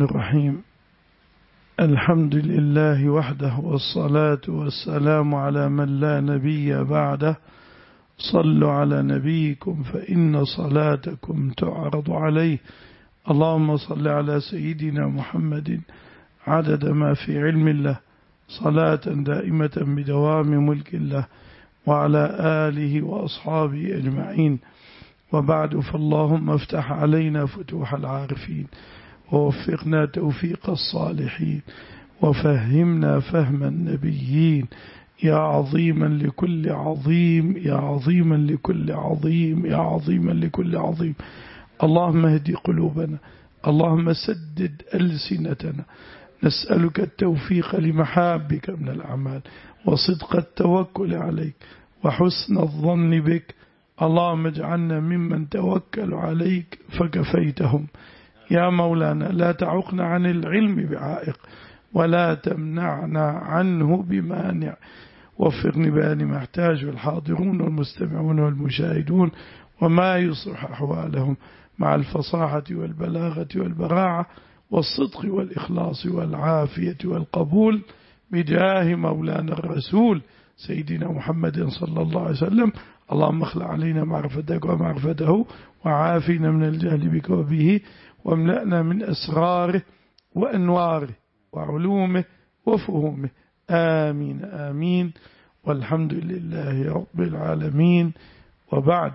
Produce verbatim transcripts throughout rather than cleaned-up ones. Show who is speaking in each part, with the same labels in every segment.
Speaker 1: الرحيم. الحمد لله وحده، والصلاة والسلام على من لا نبي بعده. صلوا على نبيكم فإن صلاتكم تعرض عليه. اللهم صل على سيدنا محمد عدد ما في علم الله، صلاة دائمة بدوام ملك الله، وعلى آله وأصحابه أجمعين. وبعد، فاللهم افتح علينا فتوح العارفين، ووفقنا توفيق الصالحين، وفهمنا فهم النبيين، يا عظيما لكل عظيم، يا عظيما لكل عظيم، يا عظيما لكل عظيم. اللهم اهدي قلوبنا، اللهم سدد ألسنتنا. نسألك التوفيق لمحابك من الأعمال، وصدق التوكل عليك، وحسن الظن بك. اللهم اجعلنا ممن توكل عليك فكفيتهم. يا مولانا لا تعقنا عن العلم بعائق، ولا تمنعنا عنه بمانع. وفقني بيان ما يحتاجه الحاضرون والمستمعون والمشاهدون، وما يصلح أحوالهم مع الفصاحة والبلاغة والبراعة والصدق والإخلاص والعافية والقبول، بجاه مولانا الرسول سيدنا محمد صلى الله عليه وسلم. اللهم اخلع علينا معرفتك ومعرفته، وعافنا من الجهل بك وبه، واملأنا من أسراره وأنواره وعلومه وفهومه. آمين آمين، والحمد لله رب العالمين. وبعد،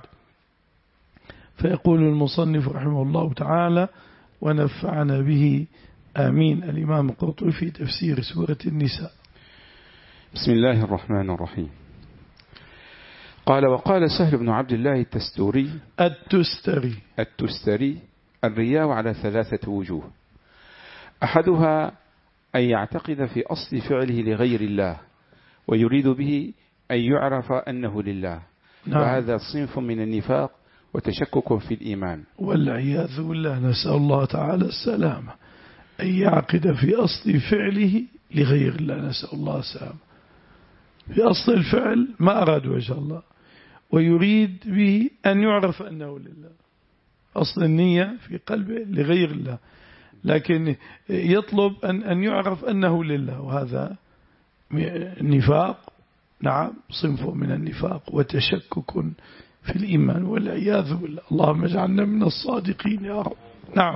Speaker 1: فيقول المصنف رحمه الله تعالى ونفعنا به آمين. الإمام القرطبي في تفسير سورة النساء.
Speaker 2: بسم الله الرحمن الرحيم. قال: وقال سهل بن عبد الله التستوري
Speaker 1: التستري
Speaker 2: التستري الرياء على ثلاثة وجوه. أحدها أن يعتقد في أصل فعله لغير الله، ويريد به أن يعرف أنه لله. نعم. وهذا صنف من النفاق وتشكك في الإيمان،
Speaker 1: والعياذ بالله. نسأل الله تعالى السلامة. أن يعقد في أصل فعله لغير الله، نسأل الله السلامة. في أصل الفعل ما أراد وجه الله، ويريد به أن يعرف أنه لله. أصل النية في قلبه لغير الله، لكن يطلب أن أن يعرف أنه لله، وهذا نفاق. نعم، صنف من النفاق وتشكك في الإيمان، والعياذ بالله. اللهم اجعلنا من الصادقين يا رب. نعم.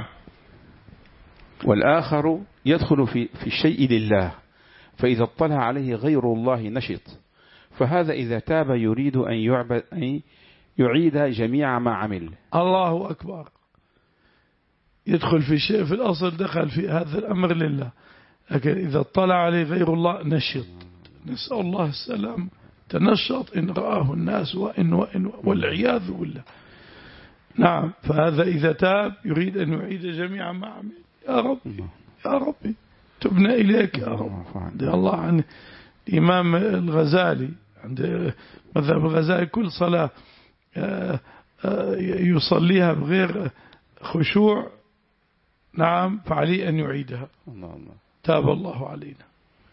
Speaker 2: والآخر يدخل في في الشيء لله، فإذا اطلع عليه غير الله نشط، فهذا إذا تاب يريد أن يعبد أن يعيد جميع ما عمل.
Speaker 1: الله أكبر. يدخل في شيء في الأصل دخل في هذا الأمر لله، لكن إذا اطلع عليه غير الله نشط. نسأل الله السلام. تنشط إن رآه الناس وإن وإن والعياذ بالله. نعم، فهذا إذا تاب يريد أن يعيد جميع ما عمل. يا ربي يا ربي تبنا إليك يا رب. الله عن الإمام الغزالي، عند مذهب الغزالي كل صلاة يصليها بغير خشوع، نعم، فعليه أن يعيدها. تاب الله علينا.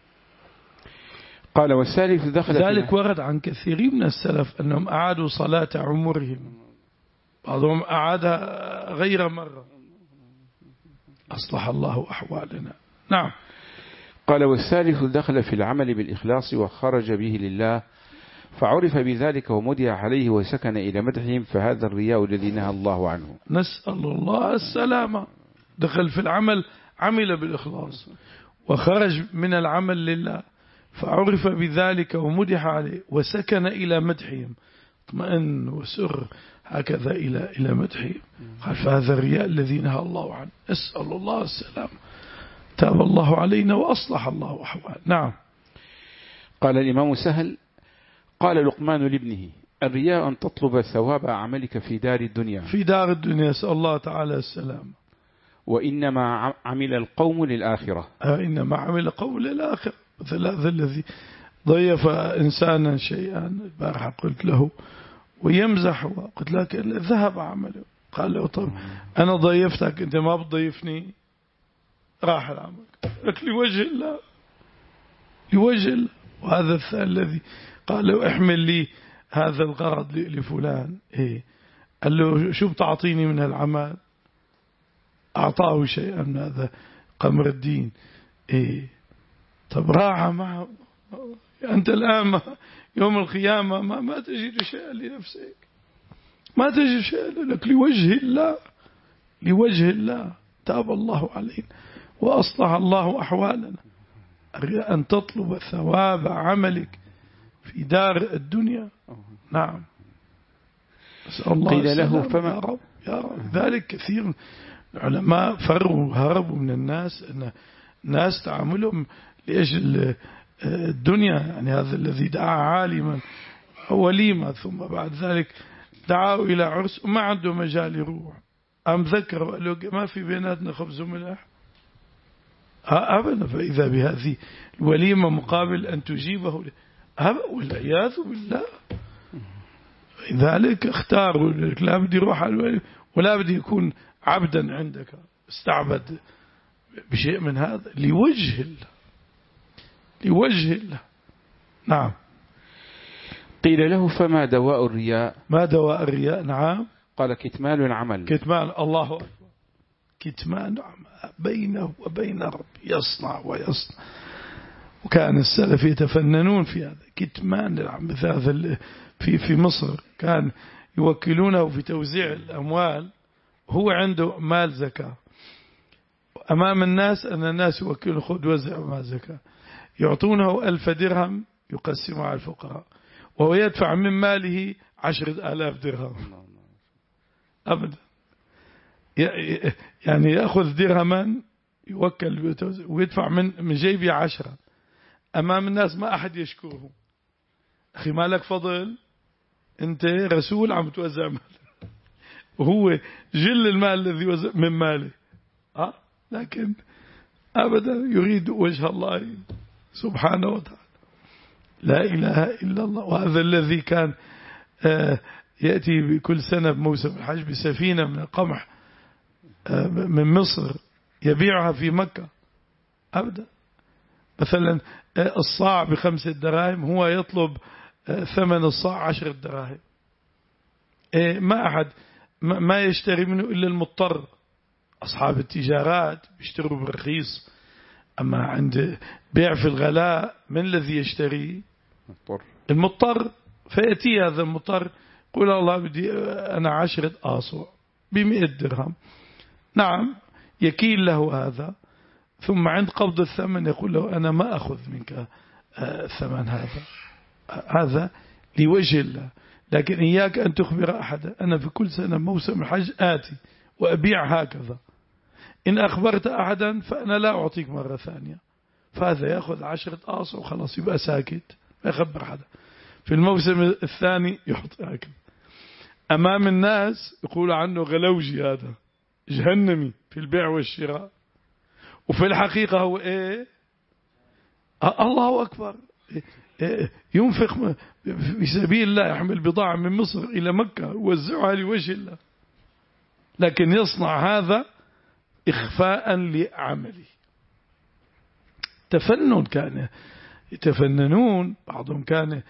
Speaker 2: قال: والثالث دخل
Speaker 1: ذلك ورد عن كثير من السلف أنهم أعادوا صلاة عمرهم، بعضهم أعادها غير مرة. أصلح الله أحوالنا. نعم.
Speaker 2: قال: والثالث دخل في العمل بالإخلاص وخرج به لله، فعرف بذلك ومدح عليه وسكن إلى مدحهم، فهذا الرياء الذي نهى الله عنه.
Speaker 1: نسأل الله السلامة. دخل في العمل، عمل بالإخلاص وخرج من العمل لله، فعرف بذلك ومدح عليه وسكن إلى مدحهم، اطمئن وسر هكذا إلى إلى مدحهم. قال: فهذا الرياء الذي نهى الله عنه. أسأل الله السلام. تاب الله علينا وأصلح الله أحوال. نعم.
Speaker 2: قال الإمام سهل: قال لقمان لابنه: الرياء أن تطلب ثواب عملك في دار الدنيا
Speaker 1: في دار الدنيا، أسأل الله تعالى السلام.
Speaker 2: وإنما عمل القوم للآخرة.
Speaker 1: إنما عمل قوم للآخرة. مثل هذا الذي ضيف إنسانا شيئا البارحة، قلت له ويمزح، وقلت لك ذهب عمله. قال له: طب أنا ضيفتك، أنت ما بتضيفني. راح العمل لك لوجه الله، لوجه الله. وهذا الثاني الذي قال له: احمل لي هذا الغرض لفلان. إيه؟ قال له: شو بتعطيني من العمل؟ أعطاه شيئا من هذا. قمر الدين إيه طب راعى معه أنت الآن يوم القيامة ما, ما تجد شيئا لنفسك، ما تجد شيئا لك، لوجه الله، لوجه الله تاب الله علينا وأصلح الله أحوالنا. أن تطلب ثواب عملك في دار الدنيا. نعم. أسأل الله
Speaker 2: قيل له
Speaker 1: فما يا رب يا رب. ذلك كثير العلماء فروا هربوا من الناس أن الناس تعاملهم لأجل الدنيا، يعني هذا الذي دعا عالما وليما ثم بعد ذلك دعاه إلى عرس وما عنده مجال يروح، أم ذكر وقال له ما في بيناتنا خبز وملح أبدا، فإذا بهذه الوليمة مقابل أن تجيبه أبدا والعياذ بالله. لذلك اختاروا لا بدي يروح على الوليمة ولا بدي يكون عبدا عندك استعبد بشيء من هذا لوجه الله، لوجه الله. نعم.
Speaker 2: قيل له فما دواء الرياء؟
Speaker 1: ما دواء الرياء؟ نعم.
Speaker 2: قال كتمان العمل.
Speaker 1: كتمان، الله أكبر، كتمان بينه وبين رب يصنع ويصنع. وكان السلف يتفننون في هذا كتمان العمل. هذا في في مصر كان يوكلونه في توزيع الأموال، هو عنده مال زكاة أمام الناس، أن الناس يوكلون خذ وزع مال زكاة، يعطونه ألف درهم يقسمه على الفقراء، وهو يدفع من ماله عشرة آلاف درهم أبدا. يعني يأخذ درهما يوكل ويدفع من من جيبه عشرة أمام الناس، ما أحد يشكره. أخي ما لك فضل، أنت رسول عم توزع مال، وهو جل المال الذي وزع من ماله أه؟ لكن أبدا يريد وجه الله سبحانه وتعالى. لا إله إلا الله. وهذا الذي كان يأتي بكل سنة بموسم الحج بسفينة من القمح من مصر يبيعها في مكة أبدا. مثلا الصاع بخمسة دراهم، هو يطلب ثمن الصاع عشرة دراهم. ما أحد ما يشتري منه إلا المضطر. أصحاب التجارات بيشتروا بالرخيص، أما عند بيع في الغلاء من الذي يشتري؟ المضطر. فيأتي هذا المضطر يقول الله بدي أنا عشرة آصع بمئة درهم. نعم يكيل له هذا، ثم عند قبض الثمن يقول له أنا ما أخذ منك الثمن هذا، هذا لوجه الله. لكن إياك أن تخبر أحدا أنا في كل سنة موسم الحج آتي وأبيع هكذا، إن أخبرت أحدا فأنا لا أعطيك مرة ثانية. فهذا يأخذ عشرة آصع وخلاص يبقى ساكت ما يخبر حدا. في الموسم الثاني يحط هكذا أمام الناس، يقول عنه غلوجي، هذا جهنمي في البيع والشراء، وفي الحقيقة هو إيه؟ الله أكبر، ينفق في سبيل الله، يحمل بضاعة من مصر إلى مكة يوزعها لوجه الله، لكن يصنع هذا إخفاء لعمله. تفنن، كان يتفننون. بعضهم كان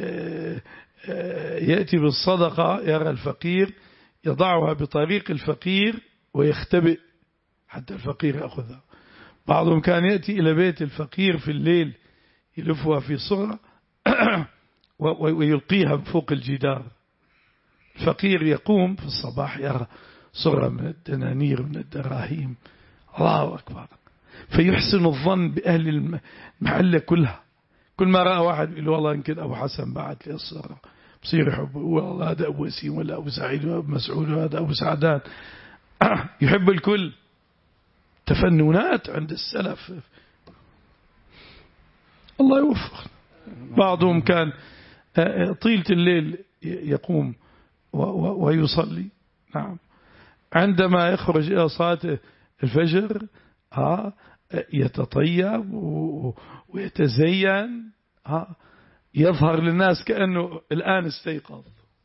Speaker 1: يأتي بالصدقة يرى الفقير يضعها بطريق الفقير ويختبئ حتى الفقير يأخذها. بعضهم كان يأتي إلى بيت الفقير في الليل يلفها في صرة ويلقيها فوق الجدار. الفقير يقوم في الصباح يرى صرة من الدنانير من الدراهم، الله أكبر، فيحسن الظن بأهل المحلة كلها. كل ما رأى واحد يقول والله يمكن أبو حسن بعت لي الصرة، بصير يحبه، والله هذا أبو وسيم ولا أبو سعيد ولا أبو مسعود وهذا أبو سعدان. يحب الكل. تفننات عند السلف، الله يوفق. بعضهم كان طيلة الليل يقوم ويصلي. نعم. عندما يخرج إلى صلاة الفجر ها يتطيب ويتزين، ها يظهر للناس كأنه الآن استيقظ.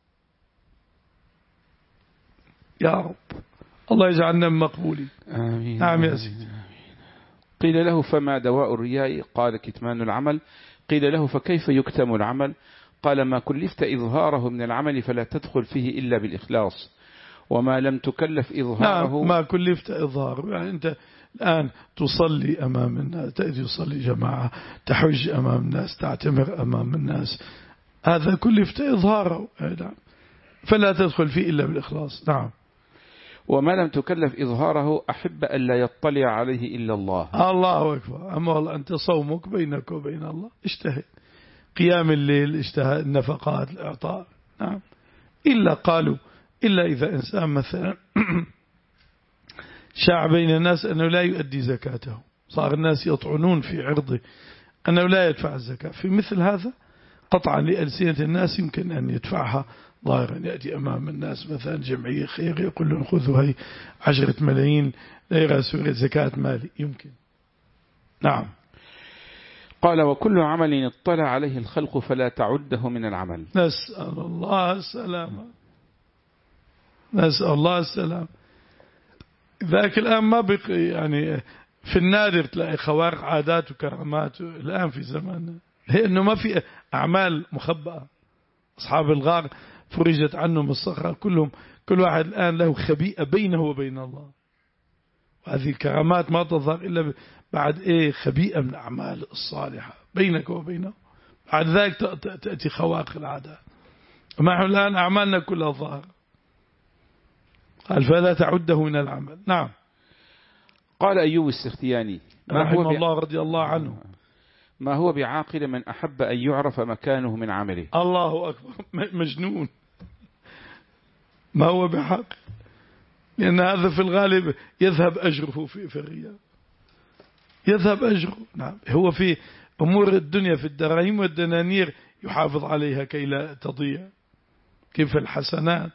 Speaker 1: يا رب الله يجعلنا مقبولين.
Speaker 2: آمين.
Speaker 1: نعم يا سيدي.
Speaker 2: قيل له فما دواء الرياء؟ قال كتمان العمل. قيل له فكيف يكتم العمل؟ قال ما كلفت إظهاره من العمل فلا تدخل فيه إلا بالإخلاص، وما لم تكلف إظهاره.
Speaker 1: نعم ما كلفت إظهاره، يعني أنت الآن تصلي أمام الناس، تأتي تصلي جماعة، تحج أمام الناس، تعتمر أمام الناس، هذا كله في إظهاره، فلا تدخل فيه إلا بالإخلاص. نعم.
Speaker 2: وما لم تكلف إظهاره أحب أن لا يطلع عليه إلا الله.
Speaker 1: الله أكبر. أما والله أنت صومك بينك وبين الله، اجتهد، قيام الليل، اجتهد، النفقات، الإعطاء. نعم. إلا قالوا إلا إذا إنسان مثلا شاع بين الناس أنه لا يؤدي زكاته، صار الناس يطعنون في عرضه أنه لا يدفع الزكاة، في مثل هذا قطعا لألسنة الناس يمكن أن يدفعها ظاهرا، يأتي أمام الناس مثلا جمعية خير يقول لهم خذوا هي عشرة ملايين ليرة سورية زكاة مالي، يمكن. نعم.
Speaker 2: قال وكل عمل اطلع عليه الخلق فلا تعده من العمل.
Speaker 1: نسأل الله السلامة، نسأل الله السلام. ذاك الآن ما بقي يعني، في النادر تلاقي خوارق عادات وكرامات الآن في زماننا، لأنه ما في أعمال مخبأة. أصحاب الغار فرجت عنهم الصخرة كلهم، كل واحد الآن له خبيئة بينه وبين الله، وهذه الكرامات ما تظهر إلا بعد إيه خبيئة من الأعمال الصالحة بينك وبينه، بعد ذلك تأتي خوارق العادات. وما نحن الآن أعمالنا كلها ظاهرة، قال فلا تعده من العمل. نعم.
Speaker 2: قال أيوب السختياني
Speaker 1: رحمه الله رضي الله عنه
Speaker 2: ما هو بعاقل من أحب أن يعرف مكانه من عمله.
Speaker 1: الله أكبر، مجنون. ما هو بحق، لأن هذا في الغالب يذهب أجره في في الرياء، يذهب أجره. نعم. هو في أمور الدنيا في الدراهم والدنانير يحافظ عليها كي لا تضيع، كيف الحسنات،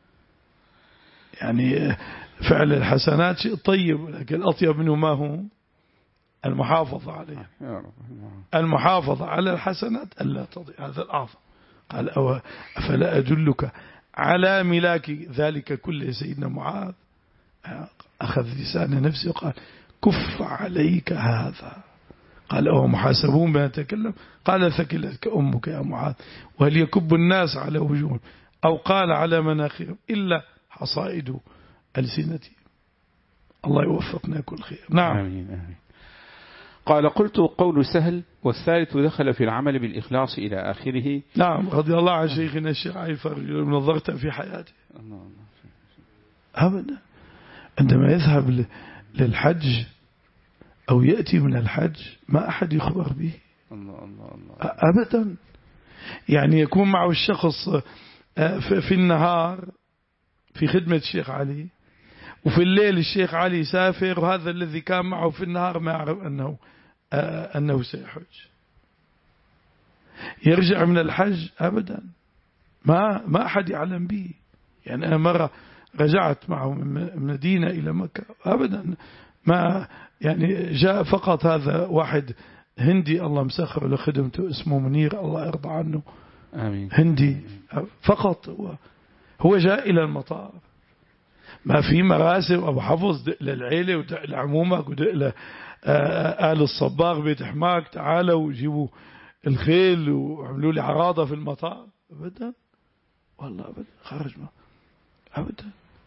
Speaker 1: يعني فعل الحسنات شيء طيب، لكن الأطيب منه ما هو المحافظة عليها، المحافظة على الحسنات ألا تضيع، هذا الأعظم. قال أو أفلا أدلك على ملاك ذلك كله. سيدنا معاذ أخذ لسان نفسه وقال كف عليك هذا. قال أو محاسبون بما تكلم، قال ثكلتك أمك يا معاذ، وهل يكب الناس على وجوههم أو قال على مناخرهم إلا حصائد ألسنتي. الله يوفقنا كل خير. نعم.
Speaker 2: آمين آمين. قال قلت قول سهل والثالث دخل في العمل بالإخلاص إلى آخره.
Speaker 1: نعم. رضي الله عن شيخنا الشيخ علي فرج نظرت في حياته أبدا، عندما يذهب للحج أو يأتي من الحج ما أحد يخبر به أبدا، يعني يكون معه الشخص في النهار في خدمة الشيخ علي، وفي الليل الشيخ علي سافر، وهذا الذي كان معه في النهار ما يعرف أنه أنه سيحج. يرجع من الحج أبدا ما ما أحد يعلم به. يعني أنا مرة رجعت معه من مدينة إلى مكة أبدا ما، يعني جاء فقط هذا واحد هندي الله مسخر لخدمته اسمه منير الله يرضى عنه.
Speaker 2: آمين.
Speaker 1: هندي فقط، هو هو جاء إلى المطار، ما في مراسم أبو حفظ دق للعيلة ودق لعمومك ودق لآل الصباغ بيت حماك تعالوا وجيبوا الخيل وعملوا لي عراضة في المطار أبدا، والله أبدا خرج ما أبدا.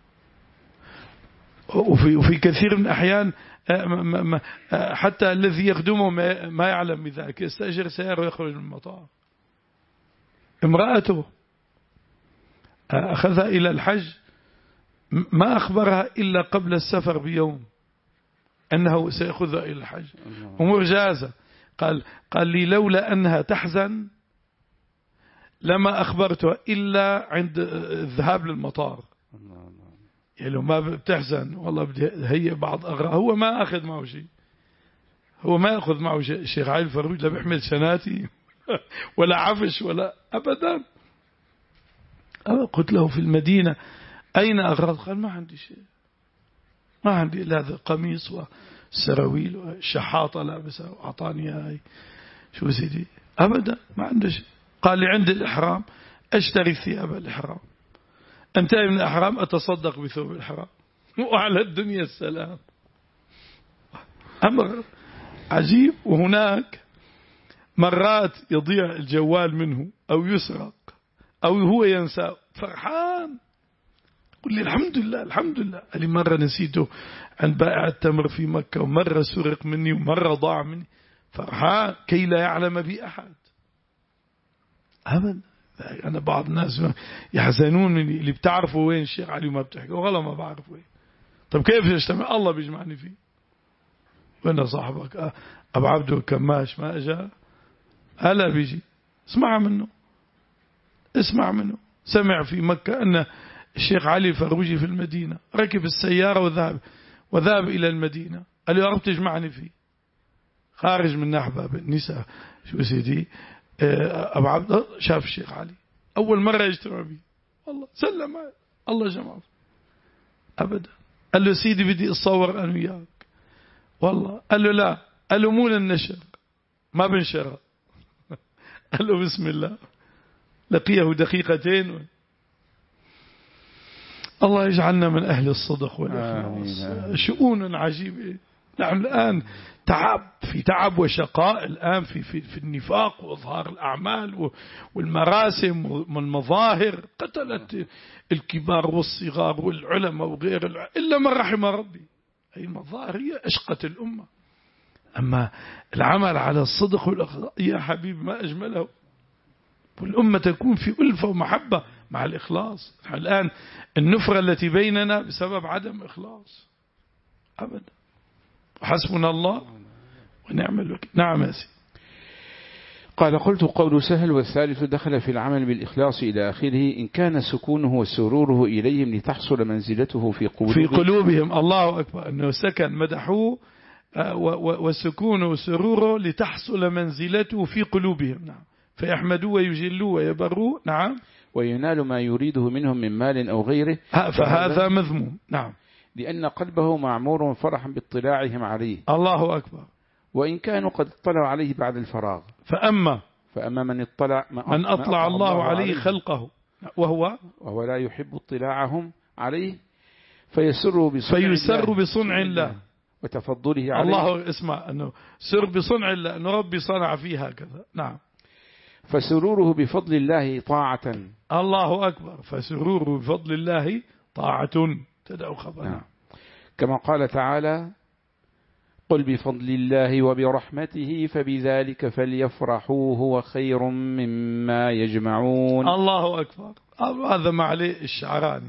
Speaker 1: وفي وفي كثير من الأحيان حتى الذي يخدمه ما يعلم بذلك، يستأجر سيارة ويخرج من المطار. امرأته أخذها إلى الحج ما أخبرها إلا قبل السفر بيوم أنه سيأخذها إلى الحج، أمور جازة. قال قال لي لولا أنها تحزن لما أخبرتها إلا عند الذهاب للمطار. يعني لو ما بتحزن والله بدي هي بعض أغراض، هو ما أخذ معه شيء، هو ما يأخذ معه شيء. الشيخ علي الفروج لا بيحمل شناتي ولا عفش ولا أبدا. قلت له في المدينة أين أغراض؟ قال ما عندي شيء، ما عندي إلا هذا القميص والسراويل والشحاطة لابسها وأعطاني هاي شو سيدي أبدا ما عنده شيء. قال لي عند الإحرام أشتري ثياب الإحرام، أنتهي من الإحرام أتصدق بثوب الإحرام، وعلى الدنيا السلام. أمر عجيب. وهناك مرات يضيع الجوال منه أو يسرق أو هو ينسى، فرحان قل لي الحمد لله الحمد لله. قال لي مرة نسيته عند بائع التمر في مكة، ومرة سرق مني، ومرة ضاع مني. فرحان كي لا يعلم بي أحد أبدا. أنا بعض الناس يحزنون مني، اللي بتعرفوا وين الشيخ علي وما بتحكوا، والله ما بعرف وين. طب كيف يجتمع؟ الله بيجمعني فيه. وين صاحبك أبو عبده كماش ما أجا؟ هلا بيجي، اسمع منه اسمع منه. سمع في مكة أن الشيخ علي الفروجي في المدينة، ركب السيارة وذهب وذهب إلى المدينة. قال له يا رب تجمعني فيه. خارج من نحبة النساء، شو سيدي أبو عبد شاف الشيخ علي أول مرة يجتمع به، والله سلم معي، الله جمعه أبدا. قال له سيدي بدي أتصور أنا وياك، والله. قال له لا، قال له مو للنشر، ما بنشرها. قال له بسم الله. لقيه دقيقتين. الله يجعلنا من أهل الصدق والإخلاص. شؤون عجيبة. نحن الآن تعب في تعب وشقاء الآن في في في النفاق وإظهار الأعمال والمراسم والمظاهر، قتلت الكبار والصغار والعلماء وغير العلماء إلا من رحم ربي. هي المظاهر هي أشقت الأمة. أما العمل على الصدق والإخلاص يا حبيبي ما أجمله، والأمة تكون في ألفة ومحبة مع الإخلاص. الآن النفرة التي بيننا بسبب عدم إخلاص أبدا. حسبنا الله ونعم الوكيل. نعم يا سيدي.
Speaker 2: قال قلت قول سهل والثالث دخل في العمل بالإخلاص إلى آخره، إن كان سكونه وسروره إليهم لتحصل منزلته في قلوبهم
Speaker 1: في قلوبهم. الله أكبر. أنه سكن مدحوه وسكونه وسروره لتحصل منزلته في قلوبهم. نعم. فيحمدوا ويجلوا ويبروا. نعم.
Speaker 2: وينال ما يريده منهم من مال أو غيره،
Speaker 1: فهذا مذموم. نعم.
Speaker 2: لأن قلبه معمور فرحا باطلاعهم عليه.
Speaker 1: الله أكبر.
Speaker 2: وإن كانوا قد اطلعوا عليه بعد الفراغ،
Speaker 1: فأما
Speaker 2: فأما من اطلع
Speaker 1: من أطلع الله, الله عليه خلقه وهو
Speaker 2: وهو لا يحب اطلاعهم عليه، فيسر بصنع
Speaker 1: فيسر
Speaker 2: الله,
Speaker 1: بصنع الله
Speaker 2: وتفضله عليه.
Speaker 1: الله اسمع أنه سر بصنع الله، أنه ربي صنع فيه هكذا. نعم.
Speaker 2: فسروره بفضل الله طاعة.
Speaker 1: الله أكبر. فسروره بفضل الله طاعة. تدعو خبرنا.
Speaker 2: نعم. كما قال تعالى قل بفضل الله وبرحمته فبذلك فليفرحوا هو خير مما يجمعون.
Speaker 1: الله أكبر. هذا ما عليه الشعراني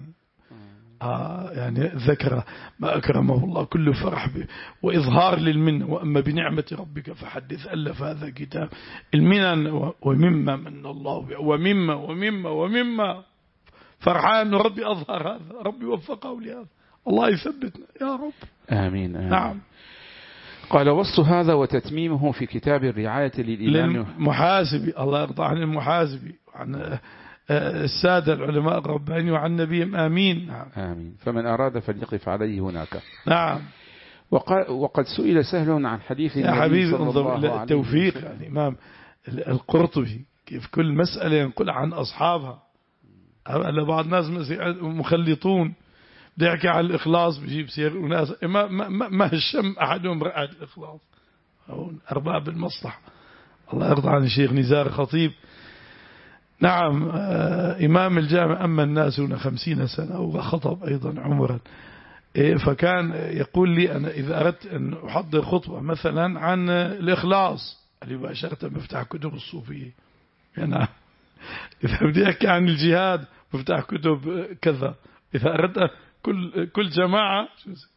Speaker 1: آه يعني ذكر ما أكرمه الله كله فرح به وإظهار للمنة. وأما بنعمة ربك فحدث. ألف هذا كتاب المنن ومما من الله ومما ومما ومما. فرحان ربي أظهر هذا، ربي وفقه لهذا. الله يثبتنا يا رب.
Speaker 2: آمين, آمين.
Speaker 1: نعم.
Speaker 2: قال وصف هذا وتتميمه في كتاب الرعاية للإمام
Speaker 1: المحاسبي. الله يرضى عن المحاسبي وعن السادة العلماء الرباني وعن نبيهم. آمين. نعم.
Speaker 2: آمين. فمن أراد فليقف عليه هناك.
Speaker 1: نعم.
Speaker 2: وقد سئل سهل عن حديث
Speaker 1: يا حبيبي انظر إلى التوفيق الإمام القرطبي كيف كل مسألة ينقل عن أصحابها. هلا بعض الناس مخلطون، بده يحكي عن الإخلاص بيجيب سير وناس ما ما ما هشم أحدهم رأى الإخلاص. هون أرباب المصلحة. الله يرضى عن الشيخ نزار خطيب. نعم. إمام الجامع. أما الناس هنا خمسين سنة وخطب أيضا عمرا. فكان يقول لي أنا إذا أردت أن أحضر خطبة مثلا عن الإخلاص اللي باشرت مفتاح كتب الصوفية. يعني إذا بدي أحكي عن الجهاد مفتاح كتب كذا. إذا أردت كل كل جماعة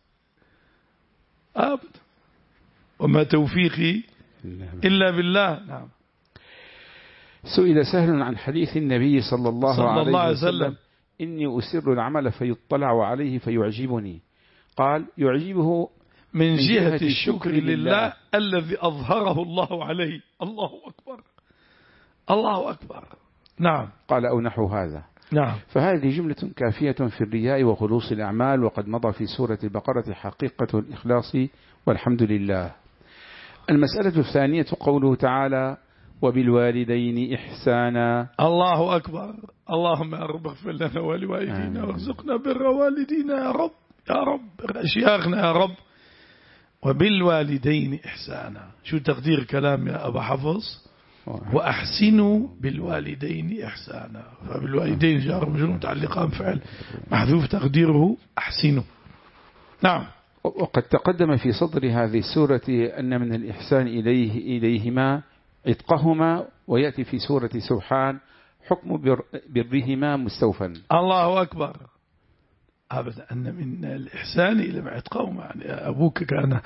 Speaker 1: أبدا. وما توفيقي إلا بالله. نعم.
Speaker 2: سئل سهل عن حديث النبي صلى الله,
Speaker 1: صلى
Speaker 2: عليه,
Speaker 1: الله عليه
Speaker 2: وسلم,
Speaker 1: وسلم
Speaker 2: إني أسر العمل فيطلع عليه فيعجبني. قال يعجبه
Speaker 1: من, من جهة, جهة الشكر لله, لله الذي أظهره الله عليه. الله أكبر. الله أكبر. نعم.
Speaker 2: قال أو نحو هذا.
Speaker 1: نعم.
Speaker 2: فهذه جملة كافية في الرياء وخلوص الأعمال. وقد مضى في سورة البقرة حقيقة الإخلاص والحمد لله. المسألة الثانية قوله تعالى وبالوالدين إحسانا.
Speaker 1: الله أكبر. اللهم يا رب اغفر لنا ولوالدينا وارزقنا بر والدينا يا رب يا رب أشياخنا يا رب. وبالوالدين إحسانا. شو تقدير كلام يا أبا حفظ؟ وأحسنوا بالوالدين إحسانا. فبالوالدين جار مجرور متعلقان فعل محذوف تقديره أحسنوا. نعم.
Speaker 2: وقد تقدم في صدر هذه السورة أن من الإحسان إليه إليهما عتقهما، ويأتي في سورة سبحان حكم برهما مستوفا.
Speaker 1: الله أكبر. أبدا أن من الإحسان إلى عتقهما، يعني أبوك كان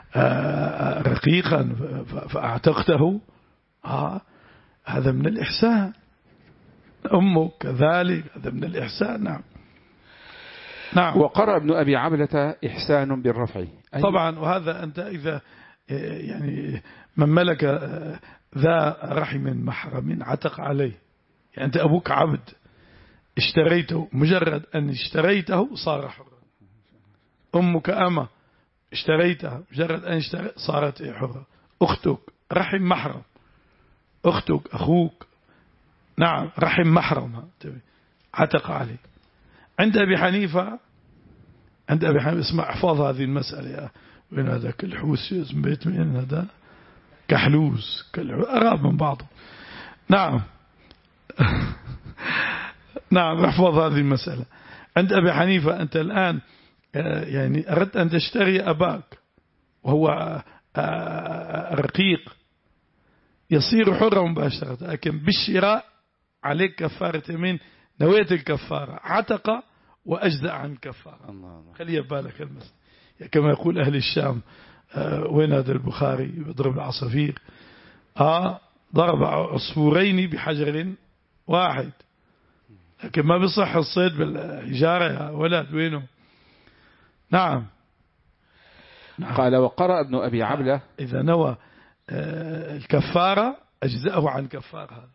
Speaker 1: رقيقا فأعتقته، آه هذا من الإحسان. أمك كذلك، هذا من الإحسان. نعم. نعم.
Speaker 2: وقرأ ابن أبي عبلة إحسان بالرفع
Speaker 1: طبعا. وهذا أنت إذا يعني من ملك ذا رحم محرم عتق عليه، يعني أنت أبوك عبد اشتريته، مجرد أن اشتريته صار حرا. أمك أما اشتريتها، مجرد أن اشتريت صارت حرة. أختك رحم محرم، أختك أخوك نعم رحم محرم عتق عليه. عند أبي حنيفة عند أبي حنيفة اسمع احفظ هذه المسألة يا وين هذا كالحوس اسم بيت من هذا كحلوس قراب من بعضه. نعم نعم احفظ هذه المسألة. عند أبي حنيفة أنت الآن يعني أردت أن تشتري أباك وهو رقيق يصير حرا مباشرة، لكن بالشراء عليك كفارة من نوية الكفارة عتق وأجزأ عن الكفارة. خلي بالك المسألة كما يقول أهل الشام. آه وين هذا البخاري يضرب العصافير، آه ضرب عصفورين بحجر واحد، لكن ما بصح الصيد بالحجارة يا ولد وينه. نعم.
Speaker 2: نعم. قال وقرأ ابن أبي عبلة
Speaker 1: إذا نوى آه الكفارة أجزأه عن كفارة هذا.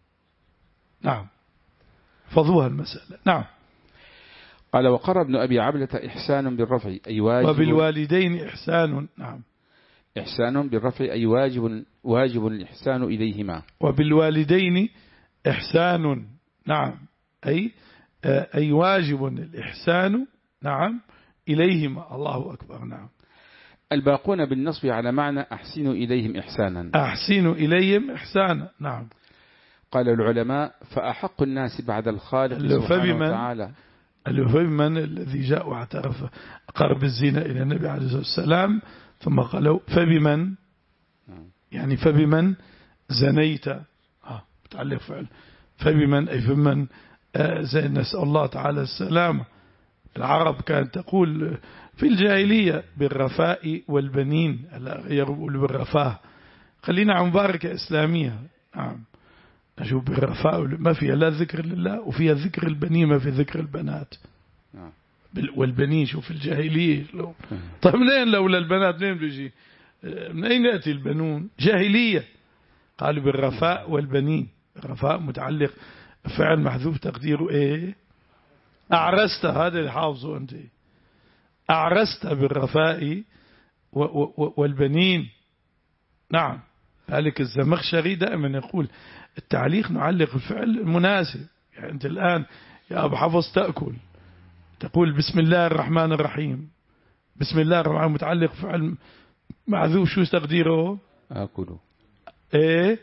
Speaker 1: نعم فضوها المسألة. نعم.
Speaker 2: قال وقرأ ابن أبي عبلة إحسان بالرفع أي واجب،
Speaker 1: وبالوالدين إحسان. نعم.
Speaker 2: إحسان بالرفع أي واجب واجب الإحسان إليهما.
Speaker 1: وبالوالدين إحسان. نعم أي أي واجب الإحسان نعم إليهما. الله أكبر. نعم.
Speaker 2: الباقون بالنصب على معنى أحسنوا إليهم إحسانا.
Speaker 1: أحسنوا إليهم إحسانا. نعم.
Speaker 2: قال العلماء فأحق الناس بعد الخالق سبحانه وتعالى.
Speaker 1: فبمن الذي جاء واعترف قرب الزنا إلى النبي عليه الصلاة والسلام ثم قالوا فبمن يعني فبمن زنيت، آه متعلق فعل فبمن أي فبمن آه زي نسأل الله تعالى السلام. العرب كانت تقول في الجاهلية بالرفاء والبنين، لا يقول بالرفاه. خلينا عن مباركة إسلامية. نعم نشوف بالرفاء ما فيها لا ذكر لله وفيها ذكر البنين ما في ذكر البنات. والبنين شوف الجاهلية. طيب منين لولا البنات منين بيجي من أين يأتي البنون؟ جاهلية. قالوا بالرفاء والبنين. الرفاء متعلق فعل محذوف تقديره ايه أعرست. هذا اللي حافظه أنت أعرست بالرفاء والبنين. نعم. ذلك الزمخشري دائما يقول التعليق نعلق الفعل المناسب. يعني أنت الآن يا أبو حفص تأكل تقول بسم الله الرحمن الرحيم. بسم الله الرحمن الرحيم متعلق فعل معذوف شو تقديره
Speaker 2: آكل.
Speaker 1: إيه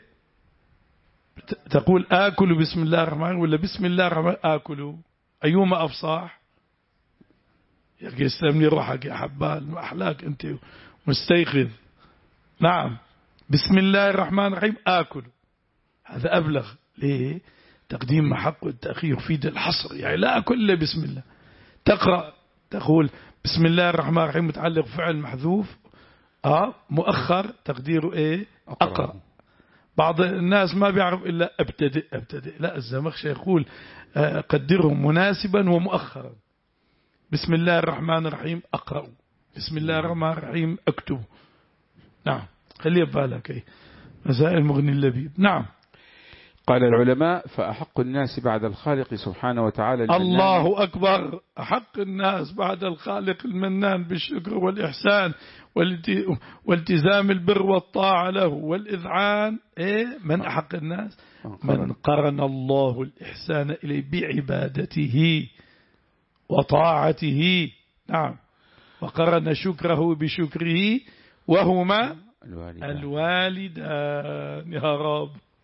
Speaker 1: تقول آكل بسم الله الرحمن الرحيم ولا بسم الله الرحمن آكل أيهما أفصح؟ يا أخي استمني روحك يا حبال ما أحلاك أنت مستيقظ. نعم بسم الله الرحمن الرحيم آكل هذا أبلغ. ليه؟ تقديم محق والتأخير يفيد الحصر، يعني لا أكل إلا بسم الله. تقرأ تقول بسم الله الرحمن الرحيم متعلق فعل محذوف آه مؤخر تقديره إيه أقرأ. بعض الناس ما بيعرف إلا أبتدئ أبتدئ لا الزمخشري يقول آه قدره مناسبا ومؤخرا. بسم الله الرحمن الرحيم أقرأ، بسم الله الرحمن الرحيم أكتب. نعم خليه بالك مسائل مغني اللبيب. نعم.
Speaker 2: قال العلماء فأحق الناس بعد الخالق سبحانه وتعالى المنان.
Speaker 1: الله أكبر. أحق الناس بعد الخالق المنان بالشكر والإحسان والتزام البر والطاعة له والإذعان. إيه من أحق الناس؟ من قرن الله الإحسان إليه بعبادته وطاعته. نعم. وقرن شكره بشكره وهما الوالدان, الوالدان. يا رب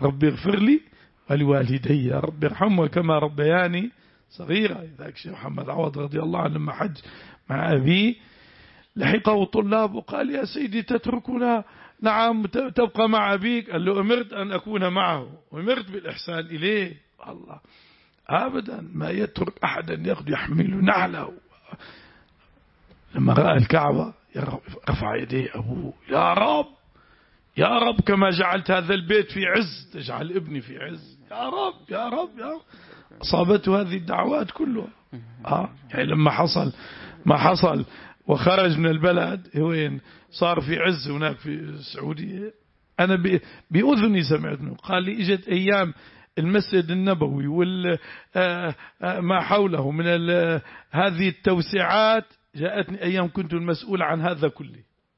Speaker 1: ربي اغفر لي ولوالدي ربي ارحمه كما ربياني صغيرة. ذاك الشيخ محمد عوض رضي الله عنه لما حج مع أبيه لحقه طلاب وقال يا سيدي تتركنا؟ نعم تبقى مع أبيك. قال له أمرت أن أكون معه وأمرت بالإحسان إليه. الله أبدا ما يترك أحدا يحمل نعله. لما رأى الكعبة رفع يديه أبوه يا رب يا رب كما جعلت هذا البيت في عز تجعل ابني في عز يا رب يا رب يا رب. أصابته هذه الدعوات كلها. آه يعني لما حصل ما حصل وخرج من البلد وين صار في عز هناك في السعودية. أنا بأذني سمعت منه قال لي إجت أيام المسجد النبوي وما حوله من هذه التوسعات جاءتني أيام كنت المسؤول عن هذا كله.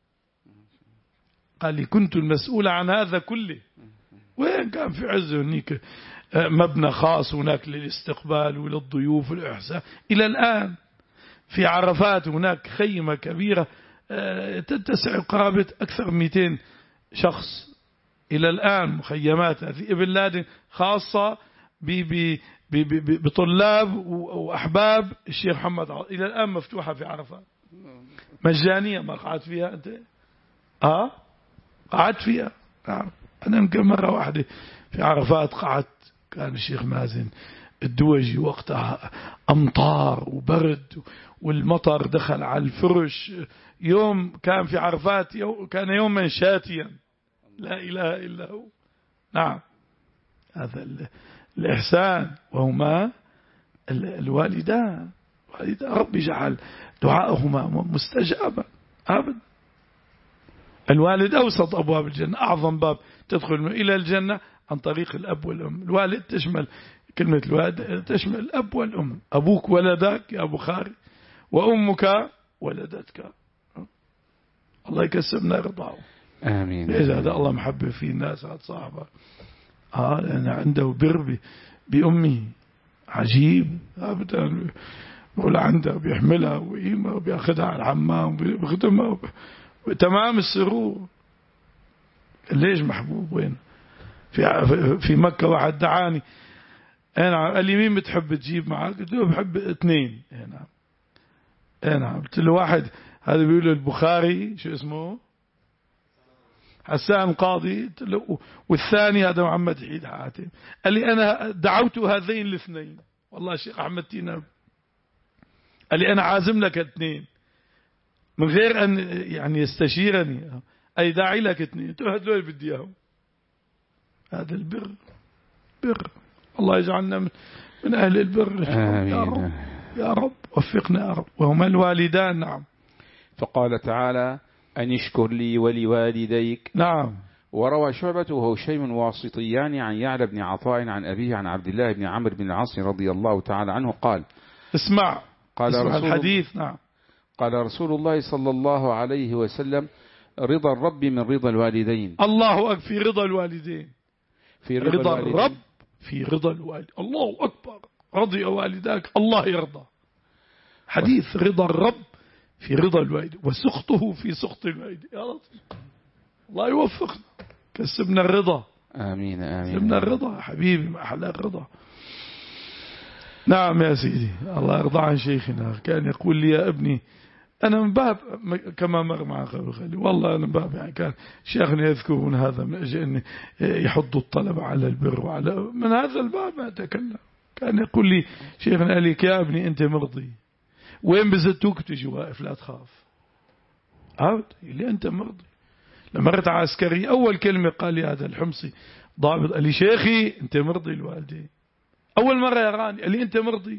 Speaker 1: قال لي كنت المسؤول عن هذا كله. وين كان في عز هناك مبنى خاص هناك للاستقبال وللضيوف والإحسان. إلى الآن في عرفات هناك خيمة كبيرة تتسع قرابة أكثر من مئتين شخص. إلى الآن مخيمات هذه ابن لادن خاصة بطلاب وأحباب الشيخ محمد عوض. إلى الآن مفتوحة في عرفات مجانية. ما قعدت فيها أنت؟ آه قعدت فيها. أنا يمكن مرة واحدة في عرفات قعدت. كان الشيخ مازن الدوجي وقتها أمطار وبرد والمطر دخل على الفرش. يوم كان في عرفات يوم كان يوما شاتيا لا إله إلا هو. نعم هذا الإحسان وهما الوالدان. ربي جعل دعاءهما مستجابا أبدا. الوالد أوسط أبواب الجنة. أعظم باب تدخل إلى الجنة عن طريق الأب والأم. الوالد تشمل كلمة الوالد تشمل الأب والأم. أبوك ولدك يا بخاري وأمك ولدتك. الله يكسبنا رضاه.
Speaker 2: آمين.
Speaker 1: إذا هذا الله محبب في الناس هذا صاحبه. آه لأن عنده بر بأمه عجيب أبدا. ولا عنده بيحملها وإيمة وبيأخذها على الحمام وبيخدمها وتمام السرور. ليش محبوب وين؟ في في مكة واحد دعاني أنا قال لي مين بتحب تجيب معك؟ قلت له بحب اثنين. أنا أنا قلت له واحد هذا بيقول البخاري شو اسمه حسان قاضي والثاني هذا محمد حيد حاتم. قال لي أنا دعوت هذين الاثنين والله الشيخ أحمد تينب. قال لي أنا عازم لك اثنين من غير أن يعني يستشيرني أي داعي لك اثنين. قلت له هذول بدي إياهم. هذا البر بر. الله يجعلنا من أهل البر يا رب يا ربوفقنا يا رب. وهما الوالدان. نعم.
Speaker 2: فقال تعالى أن اشكر لي ولوالديك.
Speaker 1: نعم.
Speaker 2: وروى شعبة وهشيم واسطيان عن يعلى بن عطاء عن أبيه عن عبد الله بن عمرو بن العاص رضي الله تعالى عنه قال
Speaker 1: اسمع
Speaker 2: قال
Speaker 1: اسمع
Speaker 2: رسول
Speaker 1: الحديث. نعم.
Speaker 2: قال رسول الله صلى الله عليه وسلم رضا الرب من رضا الوالدين.
Speaker 1: الله أكبر. في رضا الوالدين
Speaker 2: في رضا,
Speaker 1: رضا
Speaker 2: الوالدين.
Speaker 1: الرب في رضا الوالد. الله أكبر. رضي والداك الله يرضى. حديث رضا الرب في رضا الوالد وسخطه في سخط الوالد. يا لطيف الله يوفقنا. كسبنا الرضا.
Speaker 2: آمين آمين.
Speaker 1: كسبنا الرضا حبيبي. ما أحلى الرضا. نعم يا سيدي الله يرضى عن شيخنا. كان يقول لي يا ابني أنا من باب كما مر مع خلي والله أنا من باب يعني كان شيخنا يذكرون هذا من أجل أن يحضوا الطلبة على البر وعلى من هذا الباب ما أتكلم. كان يقول لي شيخنا قال لك يا ابني أنت مرضي وين بزتوك تجي واقف لا تخاف. عود اللي أنت مرضي. لما مرت عسكري أول كلمة قال لي هذا الحمصي ضابط قال لي شيخي أنت مرضي الوالدين. أول مرة يراني قال لي أنت مرضي.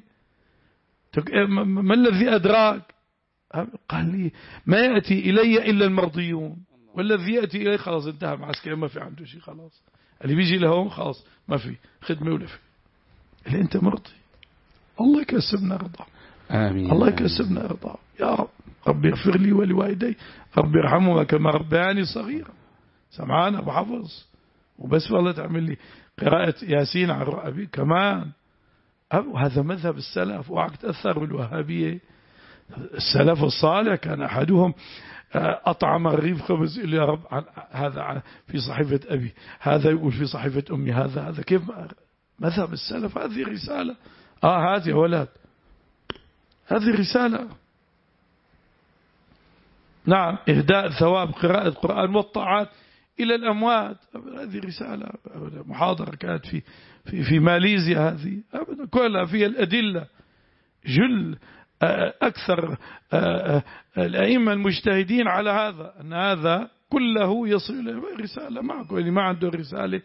Speaker 1: ما الذي أدراك؟ قال لي ما يأتي إلي إلا المرضيون والذي يأتي إلي خلاص انتهى معسكري ما في عنده شيء خلاص. اللي بيجي لهون خلاص ما في خدمة ولا في. اللي أنت مرضي. الله يكسبنا رضا.
Speaker 2: آمين.
Speaker 1: الله يكسبنا رضا يا رب. ربي اغفر لي ولوالدي ربي ارحمهما كما ربياني صغيرا. سمعان أبو حفظ وبس والله تعمل لي قراءة ياسين عن رأبي كمان. هذا مذهب السلف. وعك تأثر بالوهابية. السلف الصالح كان أحدهم أطعم الرغيف خبز إلا يا رب، هذا في صحيفة أبي، هذا يقول في صحيفة أمي، هذا هذا كيف مذهب السلف؟ هذه رسالة. آه هذه يا ولاد، هذه رسالة. نعم، إهداء ثواب قراءة القرآن والطاعات إلى الأموات، هذه رسالة. محاضرة كانت في في في ماليزيا، هذه أبدا كلها فيها الأدلة. جل أكثر الأئمة المجتهدين على هذا، أن هذا كله يصل إلى رسالة. معكم اللي ما عنده رسالة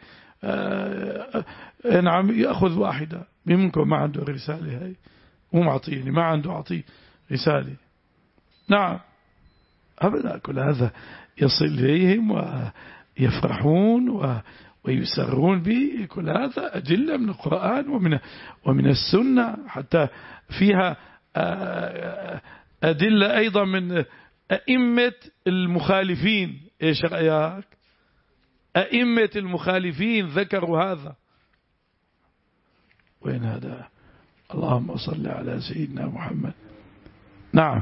Speaker 1: نعم يأخذ واحدة منكم، ما عنده رسالة هاي مو معطيني، ما عنده أعطيه رسالة. نعم أبدا، كل هذا يصل إليهم ويفرحون ويسرون به. كل هذا أدلة من القرآن ومن ومن السنة، حتى فيها أدلة أيضا من أئمة المخالفين. إيش رأيك؟ أئمة المخالفين ذكروا هذا. وين هذا؟ اللهم صل على سيدنا محمد. نعم،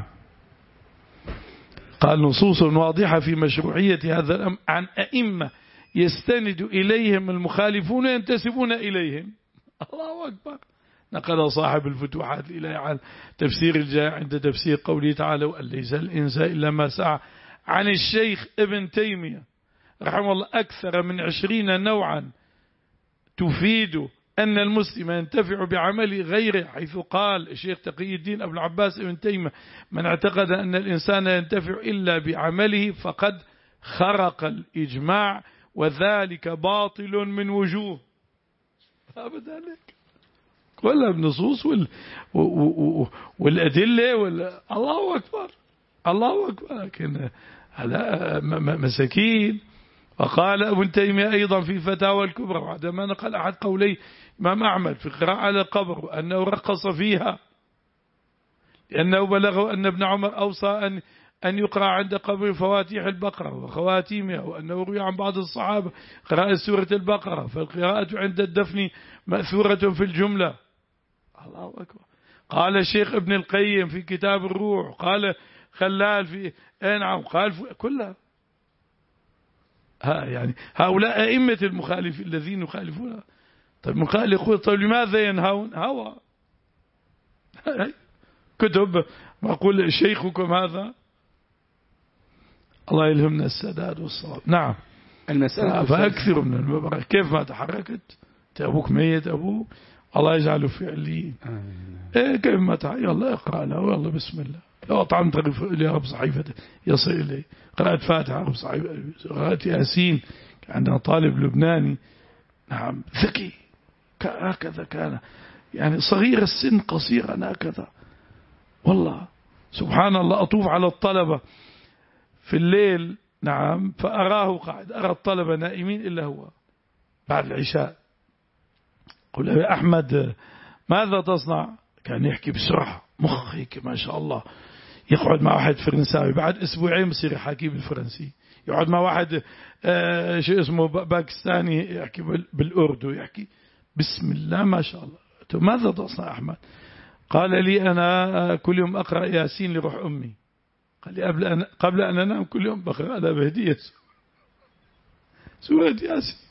Speaker 1: قال نصوص واضحة في مشروعية هذا الأمر عن أئمة يستند إليهم المخالفون ينتسبون إليهم. الله أكبر. نقل صاحب الفتوحات إلى عن تفسير الجاء عند تفسير قوله تعالى وأن ليس الإنسان إلا ما سعى، عن الشيخ ابن تيمية رحمه الله أكثر من عشرين نوعا تفيد أن المسلم ينتفع بعمل غيره، حيث قال الشيخ تقي الدين أبو العباس ابن تيمية من اعتقد أن الإنسان ينتفع إلا بعمله فقد خرق الإجماع، وذلك باطل من وجوه. أبدا لك ولا بنصوص وال... والأدلة وال... الله أكبر الله أكبر. لكن هذا مساكين. وقال ابن تيمية أيضا في فتاوى الكبرى بعدما نقل أحد قولي إمام أحمد في قراءة على القبر أنه رقص فيها، لأنه بلغه أن ابن عمر أوصى أن أن يقرأ عند قبر فواتيح البقرة وخواتيمها، وأنه روي عن بعض الصحابة قراءة سورة البقرة، فالقراءة عند الدفن مأثورة في الجملة. الله أكبر. قال الشيخ ابن القيم في كتاب الروح، قال خلال في نعم قال في كلها. ها يعني هؤلاء أئمة المخالف الذين يخالفون. طيب مخالف يقول طيب لماذا ينهون؟ هوى كتب ما أقول شيخكم هذا. الله يلهمنا السداد والصواب. نعم المسألة فأكثر من المبرك. كيف ما تحركت أبوك ميت أبوك الله يجعله في عليين. إيه كيف ما تحرك يلا اقرأ له والله بسم الله. لو طعمت يا رب صحيفته يصل إليه. قرأت فاتحة رب صحيفة، قرأت ياسين. عندنا طالب لبناني نعم ذكي هكذا كان يعني صغير السن قصيرا هكذا والله سبحان الله. أطوف على الطلبة في الليل نعم فأراه قاعد، أرى الطلبة نائمين إلا هو بعد العشاء. قل يا أحمد ماذا تصنع؟ كان يحكي بسرعة مخيك ما شاء الله. يقعد مع واحد فرنساوي بعد أسبوعين بصير يحكي بالفرنسي، يقعد مع واحد آه شو اسمه باكستاني يحكي بالأردو، يحكي بسم الله ما شاء الله. ماذا تصنع أحمد؟ قال لي أنا كل يوم أقرأ ياسين لروح أمي. قال لي قبل أن قبل أن أنام كل يوم بقرأ أنا بهدية سورة ياسين.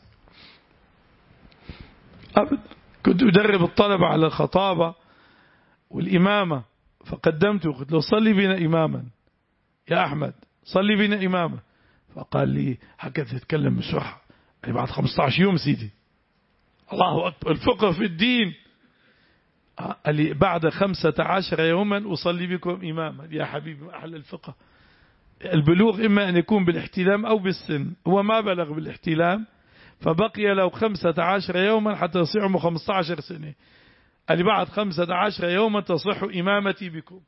Speaker 1: أبدا كنت أدرب الطلبة على الخطابة والإمامة، فقدمته قلت له صلي بنا إماما يا أحمد صلي بنا إماما. فقال لي حكيت تتكلم بسرعة يعني بعد خمسة عشر يوم سيدي. الله أكبر الفقه في الدين. قال لي بعد خمسة عشر يوما أصلي بكم إماما. يا حبيبي أحلى الفقه. البلوغ إما أن يكون بالاحتلام أو بالسن، هو ما بلغ بالاحتلام فبقي له خمسة عشر يوما حتى يصير عمره خمسة عشر سنة. قال لي بعد خمسة عشر يوما تصح إمامتي بكم.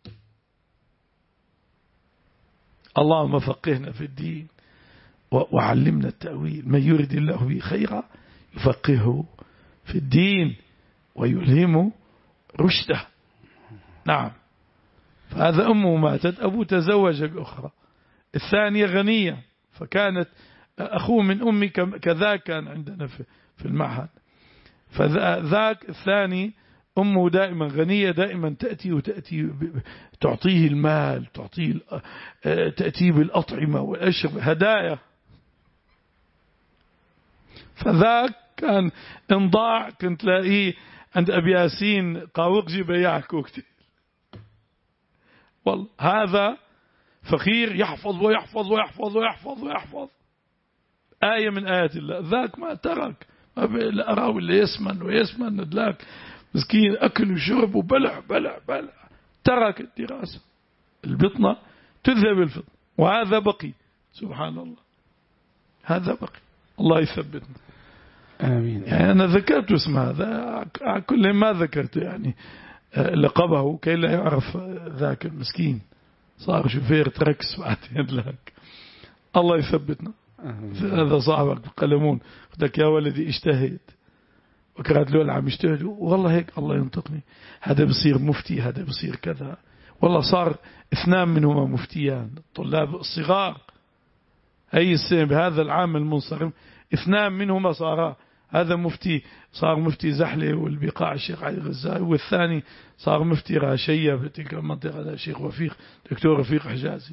Speaker 1: اللهم فقهنا في الدين وعلمنا التأويل. من يريد الله به خيرا يفقهه في الدين ويلهمه رشده. نعم. فهذا أمه ماتت، أبوه تزوج بأخرى، الثانية غنية، فكانت أخوه من أمي كذاك كان عندنا في المعهد. فذاك الثاني أمه دائما غنية، دائما تأتي وتأتي تعطيه المال، تعطيه تأتي بالأطعمة والأشربة هدايا. فذاك كان انضاع، كنت لاقيه عند أبي ياسين قاوقجي بياع كوكتيل. والله هذا فقير يحفظ ويحفظ ويحفظ ويحفظ ويحفظ آية من آيات الله، ذاك ما ترك، ما أراه اللي يسمن ويسمن، ذاك مسكين أكل وشرب وبلع بلع بلع، ترك الدراسة. البطنة تذهب الفطنة، وهذا بقي. سبحان الله، هذا بقي. الله يثبتنا.
Speaker 2: آمين.
Speaker 1: يعني أنا ذكرت اسم هذا، كل ما ذكرت يعني لقبه كي لا يعرف ذاك المسكين، صار شوفير تركس بعدين لك. الله يثبتنا. هذا صاحبك بقلمون قلت يا ولدي اجتهد، وكرات له عم يجتهدوا، والله هيك الله ينطقني، هذا بصير مفتي، هذا بصير كذا. والله صار اثنان منهما مفتيان، الطلاب الصغار هي السنة بهذا العام المنصرم اثنان منهما صار، هذا مفتي صار مفتي زحلة والبقاع الشيخ علي غزاوي، والثاني صار مفتي راشية بتلك المنطقة الشيخ وفيق دكتور وفيق حجازي.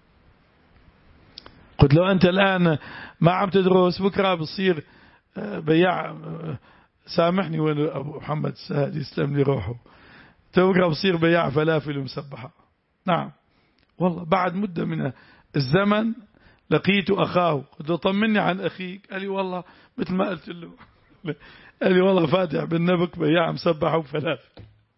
Speaker 1: قلت لو أنت الآن ما عم تدرس بكرة بصير بياع، سامحني وين أبو محمد السهاد يسلم لي روحه، بكرة بصير بياع فلافل ومسبحة. نعم والله بعد مدة من الزمن لقيت أخاه، قلت له طمني عن أخيك، قال لي والله مثل ما قلت له، قال لي والله فاتح بالنبك بياع مسبحة وفلافل.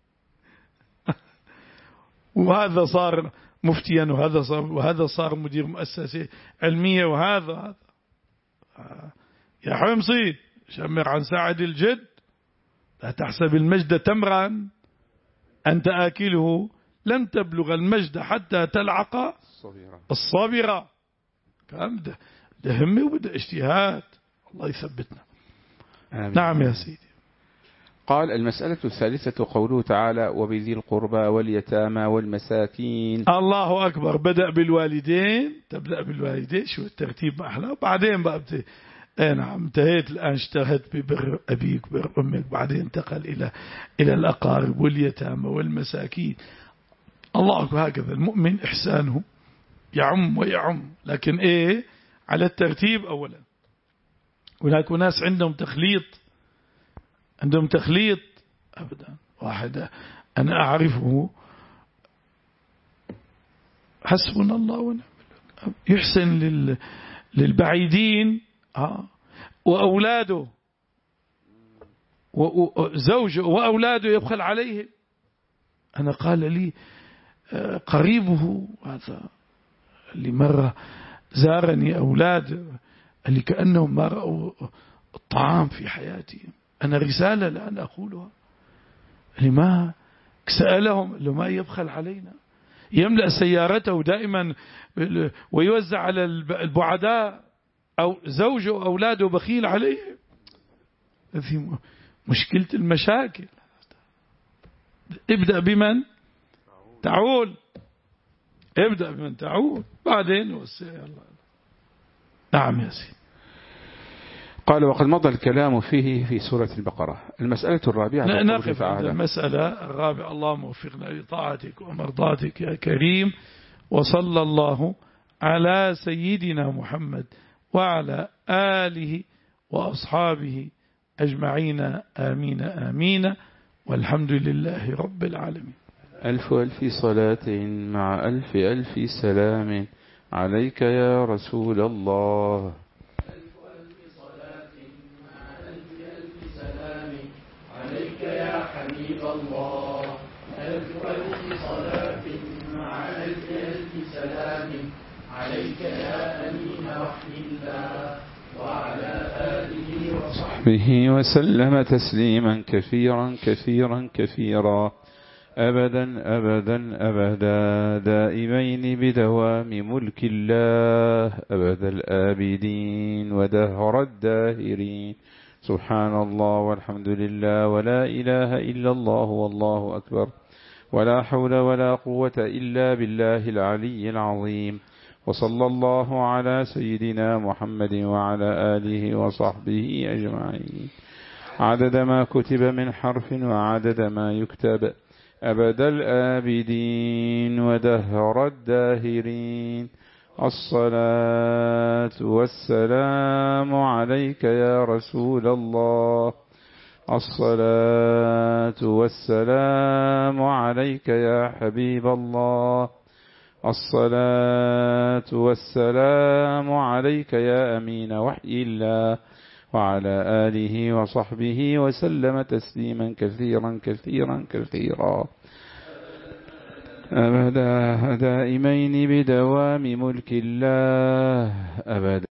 Speaker 1: وهذا صار مفتيا، وهذا صار وهذا صار مدير مؤسسة علمية، وهذا هذا يا حمصي شمر عن ساعد الجد، لا تحسب المجد تمرا أنت آكله، لن تبلغ المجد حتى تلعق الصبرة, الصبرة. كلام ده, ده همي وبده اجتهاد. الله يثبتنا.
Speaker 2: آمين.
Speaker 1: نعم يا سيدي.
Speaker 2: قال المسألة الثالثة قوله تعالى وبذي القربى واليتامى والمساكين.
Speaker 1: الله أكبر، بدأ بالوالدين، تبدأ بالوالدين، شو الترتيب ما أحلى، بعدين بقى بت... ايه نعم انتهيت الآن، اشتهت ببر أبيك ببر أمك، بعدين انتقل إلى إلى الأقارب واليتامى والمساكين. الله أكبر. هكذا المؤمن إحسانه يعم ويعم، لكن إيه على الترتيب أولا. هناك ناس عندهم تخليط، عندهم تخليط أبدا. واحد أنا أعرفه حسبنا الله ونعم الوكيل، يحسن لل للبعيدين آه. وأولاده وزوجه وأولاده يبخل عليهم. أنا قال لي قريبه هذا اللي مرة زارني أولاد اللي كأنهم ما رأوا الطعام في حياتهم، أنا رسالة الآن أقولها، اللي ما سألهم اللي ما يبخل علينا، يملأ سيارته دائما ويوزع على البعداء، أو زوجه وأولاده بخيل عليه. هذه مشكلة المشاكل. ابدأ بمن تعول، ابدأ بمن تعول بعدين وسع الله. نعم يا سيدي.
Speaker 2: قال وقد مضى الكلام فيه في سورة البقرة. المسألة الرابعة
Speaker 1: نقف عند المسألة الرابعة. اللهم وفقنا لطاعتك ومرضاتك يا كريم، وصلى الله على سيدنا محمد وعلى آله وأصحابه أجمعين، آمين آمين، والحمد لله رب العالمين.
Speaker 2: ألف ألف صلاة مع ألف ألف سلام عليك يا رسول الله.
Speaker 3: ألف ألف صلاة مع ألف ألف سلام عليك يا حبيب الله. ألف ألف صلاة مع ألف ألف سلام عليك يا أمين وحي الله، وعلى آله وصحبه
Speaker 2: وسلم تسليما كثيرا كثيرا كثيرا أبدا أبدا أبدا، دائمين بدوام ملك الله أبد الآبدين ودهر الداهرين. سبحان الله والحمد لله ولا إله إلا الله والله أكبر، ولا حول ولا قوة إلا بالله العلي العظيم. وصلى الله على سيدنا محمد وعلى آله وصحبه أجمعين. عدد ما كتب من حرف وعدد ما يكتب أبد الآبدين ودهر الداهرين. الصلاة والسلام عليك يا رسول الله. الصلاة والسلام عليك يا حبيب الله. الصلاة والسلام عليك يا أمين وحي الله، وعلى آله وصحبه وسلم تسليما كثيرا كثيرا كثيرا أبدا دائمين بدوام ملك الله أبدا.